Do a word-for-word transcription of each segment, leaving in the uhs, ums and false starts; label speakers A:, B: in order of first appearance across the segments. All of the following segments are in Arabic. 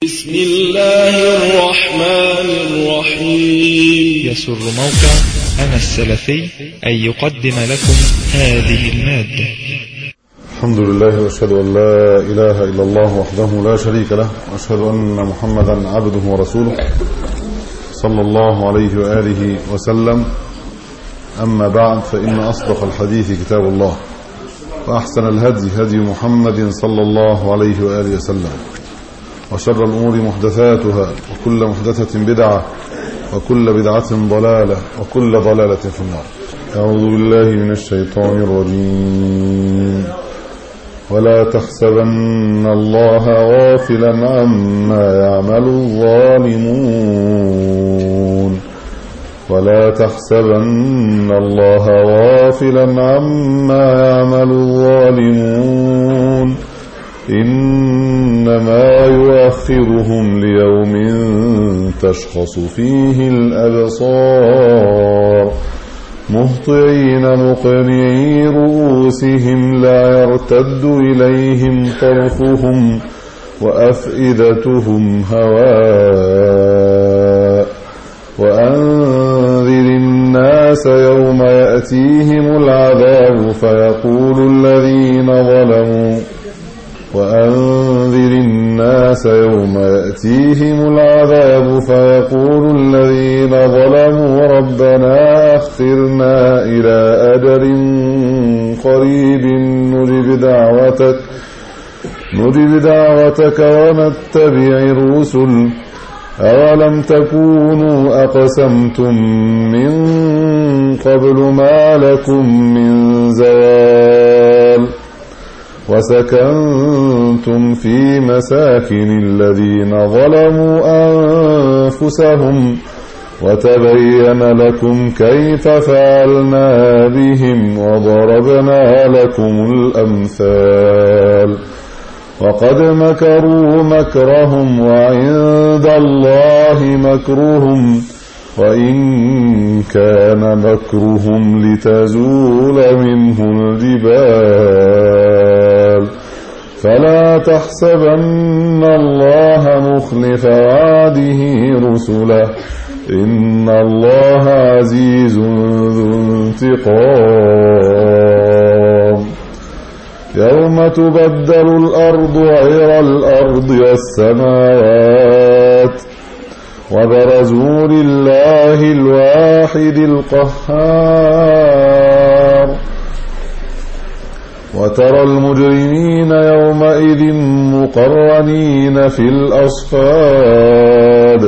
A: بسم الله الرحمن الرحيم.
B: يسر موقع أنا السلفي أن يقدم لكم هذه المادة.
C: الحمد لله وأشهد أن لا إله إلا الله وحده لا شريك له، وأشهد أن محمدا عبده ورسوله صلى الله عليه وآله وسلم. أما بعد، فإن أصدق الحديث كتاب الله، وأحسن الهدي هدي محمد صلى الله عليه وآله وسلم، وشر الأمور محدثاتها، وكل محدثة بدعة، وكل بدعة ضلالة، وكل ضلالة في النار. أعوذ بالله من الشيطان الرجيم. ولا تحسبن الله غافلا عما يعمل الظالمون ولا تحسبن الله غافلا عما يعمل الظالمون إنما يؤخرهم ليوم تشخص فيه الأبصار مهطعين مقنعي رؤوسهم لا يرتد إليهم طرفهم وأفئدتهم هواء وأنذر الناس يوم يأتيهم العذاب فيقول الذين ظلموا وأنذر الناس يوم يأتيهم العذاب فيقول الذين ظلموا ربنا أخرنا إلى أجل قريب نجب دعوتك نجب دعوتك ونتبع الرسل أولم تكونوا أقسمتم من قبل ما لكم من زوال وسكنتم في مساكن الذين ظلموا أنفسهم وتبين لكم كيف فعلنا بهم وضربنا لكم الأمثال وقد مكروا مكرهم وعند الله مكرهم وإن كان مكرهم لتزول منه الجبال فلا تحسبن الله مخلف وعده رسله إن الله عزيز ذو انتقام يوم تبدل الأرض غير الأرض والسماوات وبرزوا لله الواحد القهار وترى المجرمين يومئذ مقرنين في الأصفاد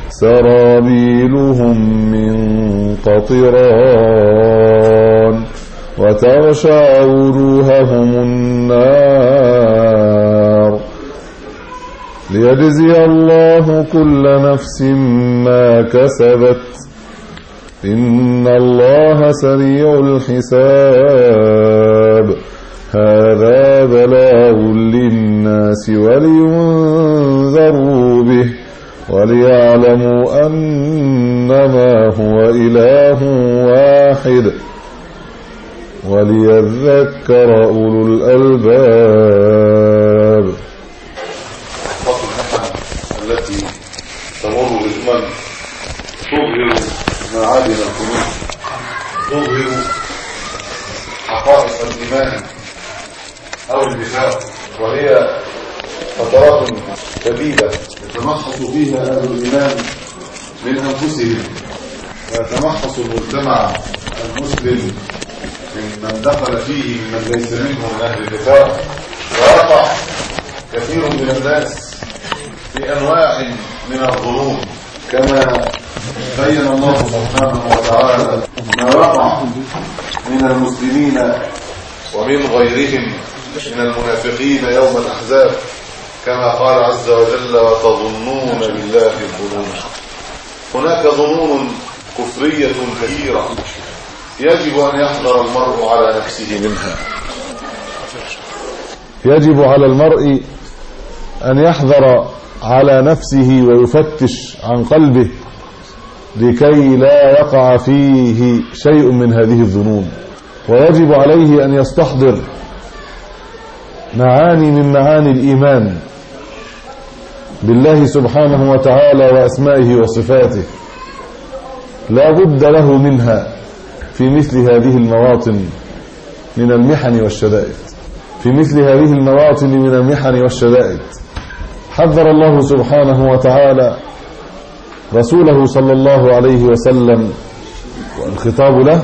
C: سرابيلهم من قطران وتغشى وجوههم النار ليجزي الله كل نفس ما كسبت إن الله سريع الحساب هذا بلاغ للناس ولينذروا به وليعلموا أنما هو إله واحد وليذكر أولو الألباب.
D: التي تمر بالزمن تظهر معادن القلوب، تظهر حقائق الإيمان أو النفاق، وهي فترات شديدة يتمحص فيها أهل الإيمان من أنفسهم، ويتمحص المجتمع المسلم من دخل فيه من ليس منه من أهل النفاق، ويقع كثير من الناس في أنواع من الظلوم كما بين الله سبحانه وتعالى ما وقع من المسلمين ومن غيرهم من المنافقين يوم الأحزاب كما قال عز وجل وتظنون بالله الظنون. هناك ظنون كفرية كثيرة يجب أن يحذر المرء على نفسه منها.
C: يجب على المرء أن يحذر على نفسه ويفتش عن قلبه لكي لا يقع فيه شيء من هذه الظنون، ويجب عليه أن يستحضر معاني من معاني الإيمان بالله سبحانه وتعالى وأسمائه وصفاته لا بد له منها في مثل هذه المواطن من المحن والشدائد في مثل هذه المواطن من المحن والشدائد حذر الله سبحانه وتعالى رسوله صلى الله عليه وسلم، والخطاب له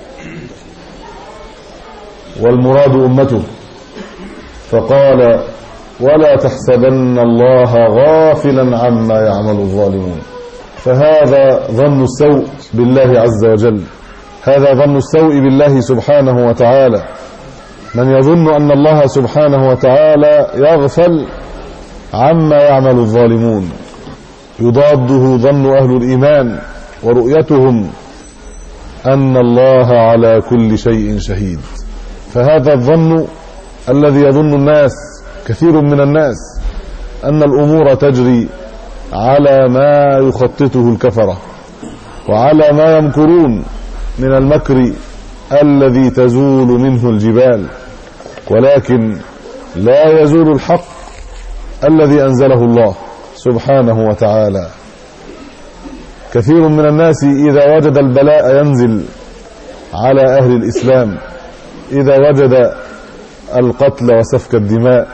C: والمراد أمته، فقال: ولا تحسبن الله غافلا عما يعمل الظالمون. فهذا ظن السوء بالله عز وجل، هذا ظن السوء بالله سبحانه وتعالى، من يظن أن الله سبحانه وتعالى يغفل عما يعمل الظالمون، يضاده ظن أهل الإيمان ورؤيتهم أن الله على كل شيء شهيد. فهذا الظن الذي يظن الناس، كثير من الناس، أن الأمور تجري على ما يخططه الكفرة وعلى ما يمكرون من المكر الذي تزول منه الجبال، ولكن لا يزول الحق الذي أنزله الله سبحانه وتعالى. كثير من الناس إذا وجد البلاء ينزل على أهل الإسلام، إذا وجد القتل وسفك الدماء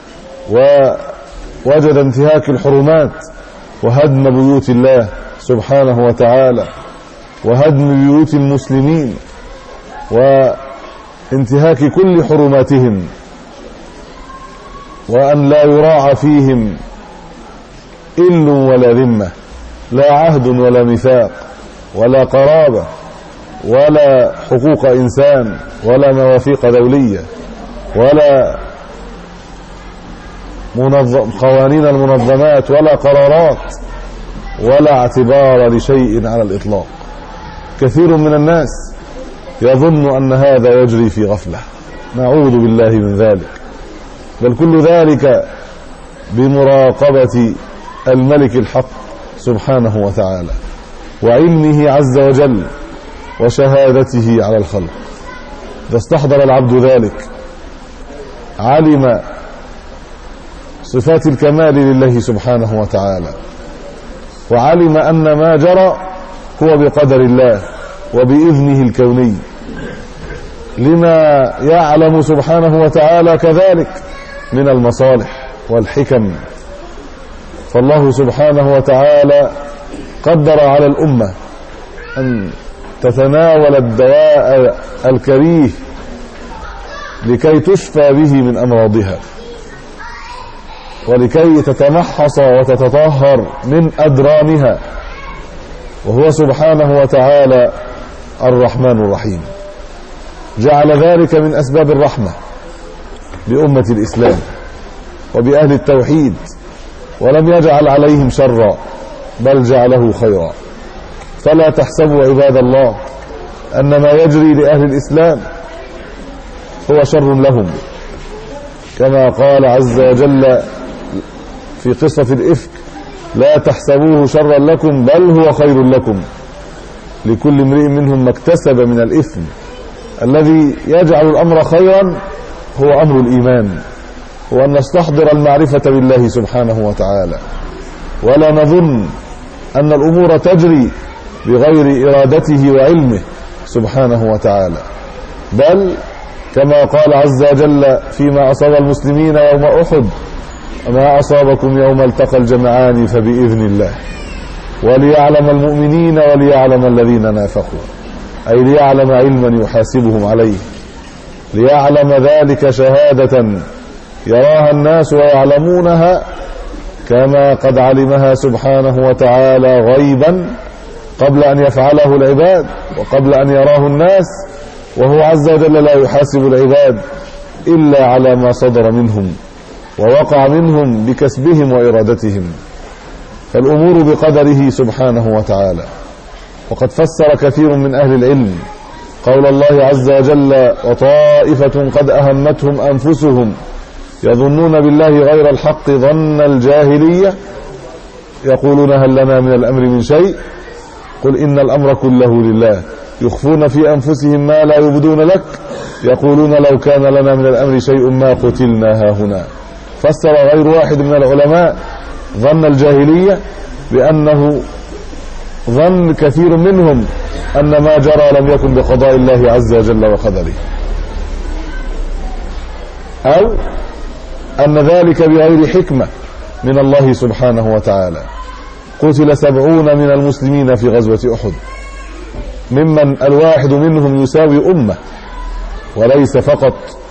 C: ووجد انتهاك الحرمات وهدم بيوت الله سبحانه وتعالى وهدم بيوت المسلمين وانتهاك كل حرماتهم، وأن لا يراعى فيهم إل ولا ذمة، لا عهد ولا ميثاق ولا قرابة ولا حقوق إنسان ولا مواثيق دولية ولا منظم قوانين المنظمات ولا قرارات ولا اعتبار لشيء على الإطلاق. كثير من الناس يظن أن هذا يجري في غفلة، نعوذ بالله من ذلك، بل كل ذلك بمراقبة الملك الحق سبحانه وتعالى وعلمه عز وجل وشهادته على الخلق. إذا استحضر العبد ذلك علم صفات الكمال لله سبحانه وتعالى، وعلم أن ما جرى هو بقدر الله وبإذنه الكوني، لما يعلم سبحانه وتعالى كذلك من المصالح والحكم. فالله سبحانه وتعالى قدر على الأمة أن تتناول الدواء الكريه لكي تشفى به من أمراضها، ولكي تتمحص وتتطهر من أدرانها، وهو سبحانه وتعالى الرحمن الرحيم. جعل ذلك من أسباب الرحمة بأمة الإسلام وبأهل التوحيد، ولم يجعل عليهم شرا بل جعله خيرا. فلا تحسبوا عباد الله أن ما يجري لأهل الإسلام هو شر لهم، كما قال عز وجل في قصة الإفك: لا تحسبوه شرا لكم بل هو خير لكم، لكل امرئ منهم ما اكتسب من الإثم. الذي يجعل الأمر خيرا هو أمر الإيمان، وأن نستحضر المعرفة بالله سبحانه وتعالى، ولا نظن أن الأمور تجري بغير إرادته وعلمه سبحانه وتعالى، بل كما قال عز وجل فيما أصاب المسلمين يوم أحد: ما أصابكم يوم التقى الجمعان فبإذن الله وليعلم المؤمنين وليعلم الذين نافقوا، أي ليعلم علما يحاسبهم عليه، ليعلم ذلك شهادة يراها الناس ويعلمونها كما قد علمها سبحانه وتعالى غيبا قبل أن يفعله العباد وقبل أن يراه الناس، وهو عز وجل لا يحاسب العباد إلا على ما صدر منهم ووقع منهم بكسبهم وإرادتهم. فالأمور بقدره سبحانه وتعالى. وقد فسر كثير من أهل العلم قول الله عز وجل: وطائفة قد أهمتهم أنفسهم يظنون بالله غير الحق ظن الجاهلية يقولون هل لنا من الأمر من شيء قل إن الأمر كله لله يخفون في أنفسهم ما لا يبدون لك يقولون لو كان لنا من الأمر شيء ما قتلنا هاهنا. فسر غير واحد من العلماء ظن الجاهلية بأنه ظن كثير منهم أن ما جرى لم يكن بقضاء الله عز وجل وقدره، أو أن ذلك بغير حكمة من الله سبحانه وتعالى. قتل سبعون من المسلمين في غزوة أحد، ممن الواحد منهم يساوي أمة، وليس فقط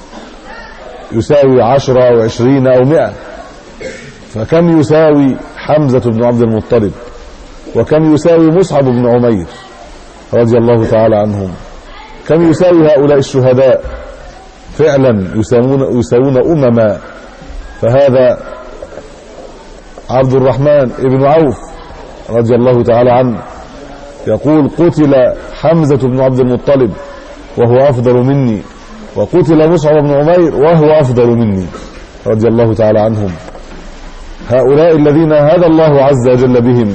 C: يساوي عشرة أو عشرين أو مئة. فكم يساوي حمزة بن عبد المطلب، وكم يساوي مصعب بن عمير رضي الله تعالى عنهم، كم يساوي هؤلاء الشهداء، فعلا يساوون, يساوون أمما. فهذا عبد الرحمن بن عوف رضي الله تعالى عنه يقول: قتل حمزة بن عبد المطلب وهو أفضل مني، وقتل مصعب بن عمير وهو أفضل مني رضي الله تعالى عنهم. هؤلاء الذين هدى الله عز وجل بهم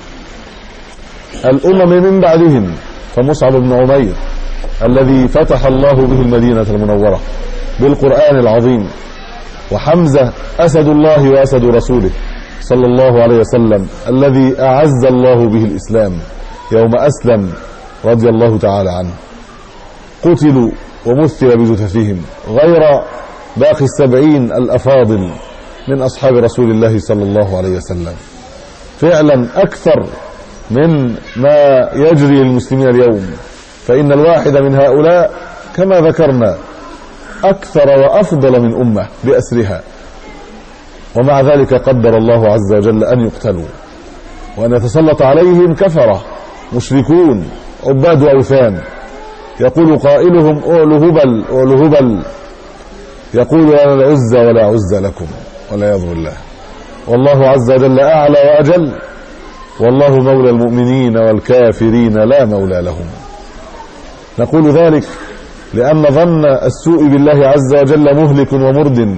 C: الأمم من بعدهم، فمصعب بن عمير الذي فتح الله به المدينة المنورة بالقرآن العظيم، وحمزة أسد الله وأسد رسوله صلى الله عليه وسلم الذي أعز الله به الإسلام يوم أسلم رضي الله تعالى عنه، قتلوا ومثل بجثثهم، غير باقي السبعين الأفاضل من أصحاب رسول الله صلى الله عليه وسلم. فعلا أكثر من ما يجري للمسلمين اليوم، فإن الواحد من هؤلاء كما ذكرنا أكثر وأفضل من أمة بأسرها، ومع ذلك قدر الله عز وجل أن يقتلوا وأن يتسلط عليهم كفرة مشركون عباد أوثان. يقول قائلهم: أعلو هبل أعلو هبل، يقول: أنا العزى ولا عزى لكم، والعياذ بالله. والله عز وجل أعلى وأجل، والله مولى المؤمنين والكافرين لا مولى لهم. نقول ذلك لأن ظن السوء بالله عز وجل مهلك ومرد،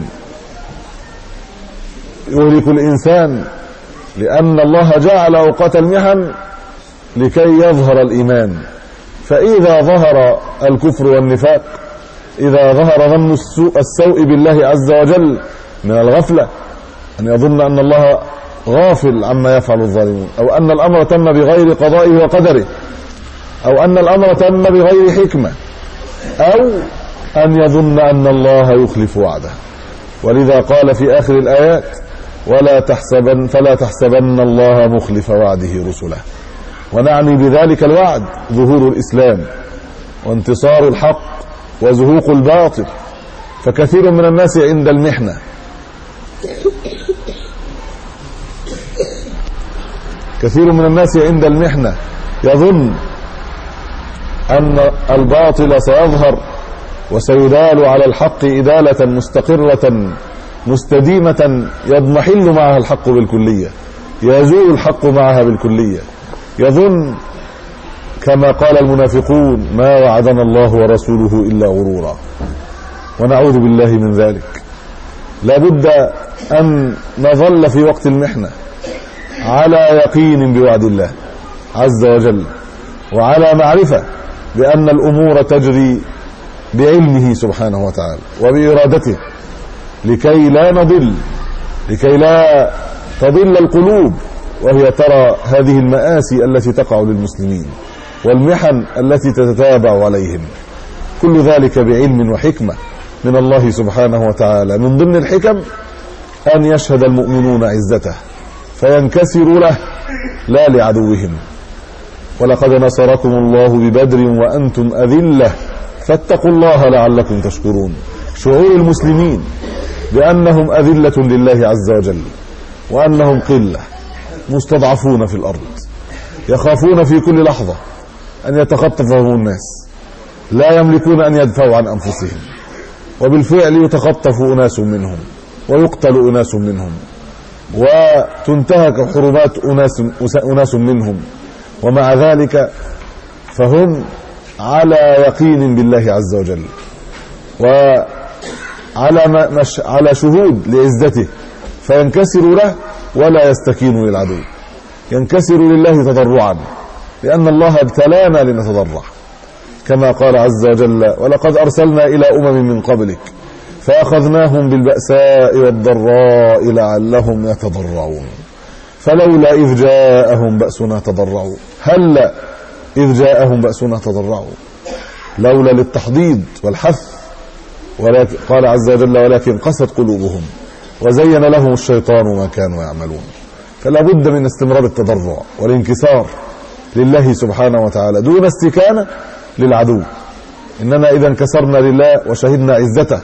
C: يهلك الإنسان، لأن الله جعل أوقات المحن لكي يظهر الإيمان. فإذا ظهر الكفر والنفاق، إذا ظهر ظن السوء, السوء بالله عز وجل من الغفلة، أن يظن أن الله غافل عما يفعل الظالمون، أو أن الأمر تم بغير قضائه وقدره، أو أن الأمر تم بغير حكمة، أو أن يظن أن الله يخلف وعده. ولذا قال في آخر الآيات: ولا تحسبن فلا تحسبن الله مخلف وعده رسله. ونعني بذلك الوعد ظهور الإسلام وانتصار الحق وزهوق الباطل. فكثير من الناس عند المحنة كثير من الناس عند المحنة يظن أن الباطل سيظهر وسيدال على الحق إدالة مستقرة مستديمة يضمحل معها الحق بالكلية، يزول الحق معها بالكلية. يظن كما قال المنافقون: ما وعدنا الله ورسوله إلا غرورا. ونعوذ بالله من ذلك. لا بد أن نظل في وقت المحنة على يقين بوعد الله عز وجل، وعلى معرفة بأن الأمور تجري بعلمه سبحانه وتعالى وبإرادته، لكي لا نضل، لكي لا تضل القلوب وهي ترى هذه المآسي التي تقع للمسلمين والمحن التي تتتابع عليهم. كل ذلك بعلم وحكمة من الله سبحانه وتعالى. من ضمن الحكم أن يشهد المؤمنون عزته فينكسروا له لا لعدوهم. ولقد نصركم الله ببدر وأنتم أذلة فاتقوا الله لعلكم تشكرون. شعور المسلمين بأنهم أذلة لله عز وجل، وأنهم قلة مستضعفون في الأرض، يخافون في كل لحظة أن يتخطفهم الناس، لا يملكون أن يدفعوا عن أنفسهم، وبالفعل يتخطف أناس منهم ويقتل أناس منهم وتنتهك حرمات أناس, أناس منهم، ومع ذلك فهم على يقين بالله عز وجل وعلى مش على شهود لعزته، فينكسر له ولا يستكين للعدو، ينكسر لله تضرعا، لأن الله ابتلانا لنتضرع، كما قال عز وجل: ولقد أرسلنا إلى أمم من قبلك فأخذناهم بالبأساء والضراء لعلهم يتضرعون. فلولا إذ جاءهم بأسنا تضرعوا. هلا إذ جاءهم بأسنا تضرعوا، لولا للتحضيض والحث، ولكن قال عز وجل ولكن قست قلوبهم وزين لهم الشيطان ما كانوا يعملون. فلا بد من استمرار التضرع والانكسار لله سبحانه وتعالى دون استكانة للعدو. إننا إذا انكسرنا لله وشهدنا عزته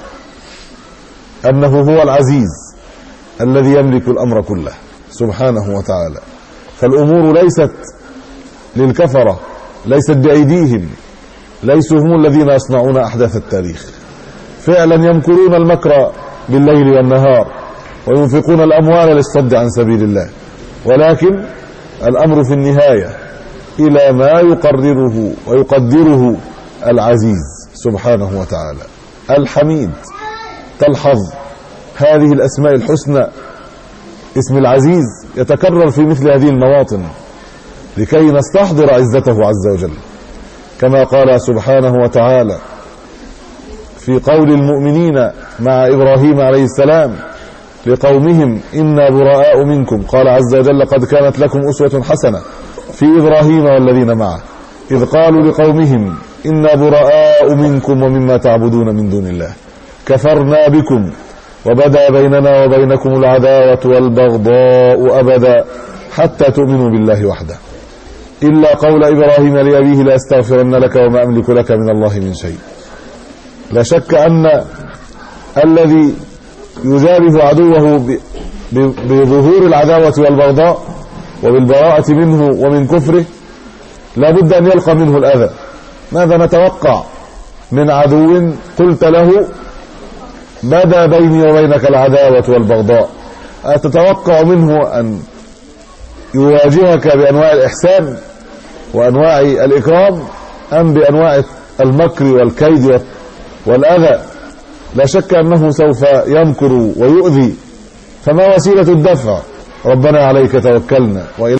C: أنه هو العزيز الذي يملك الأمر كله سبحانه وتعالى، فالأمور ليست للكفرة، ليست بأيديهم، ليسوا هم الذين يصنعون أحداث التاريخ. فعلا يمكرون المكر بالليل والنهار وينفقون الأموال للصد عن سبيل الله، ولكن الأمر في النهاية إلى ما يقرره ويقدره العزيز سبحانه وتعالى الحميد. تلحظ هذه الأسماء الحسنى، اسم العزيز يتكرر في مثل هذه المواطن لكي نستحضر عزته عز وجل، كما قال سبحانه وتعالى في قول المؤمنين مع إبراهيم عليه السلام لقومهم إنا براء منكم، قال عز وجل قد كانت لكم أسوة حسنة في إبراهيم والذين معه إذ قالوا لقومهم إنا براء منكم ومما تعبدون من دون الله كفرنا بكم وبدا بيننا وبينكم العداوة والبغضاء أبدا حتى تؤمنوا بالله وحده إلا قول إبراهيم لأبيه لأستغفرن لك وما أملك لك من الله من شيء. لا شك أن الذي يجابه عدوه بظهور العداوة والبغضاء وبالبراءة منه ومن كفره لا بد أن يلقى منه الأذى. ماذا نتوقع من عدو قلت له بدا بيني وبينك العداوة والبغضاء؟ أتتوقع منه أن يواجهك بأنواع الإحسان وأنواع الإكرام أم بأنواع المكر والكيد والأذى؟ لا شك أنه سوف يمكر ويؤذي. فما وسيلة الدفع؟ ربنا عليك توكلنا وإلى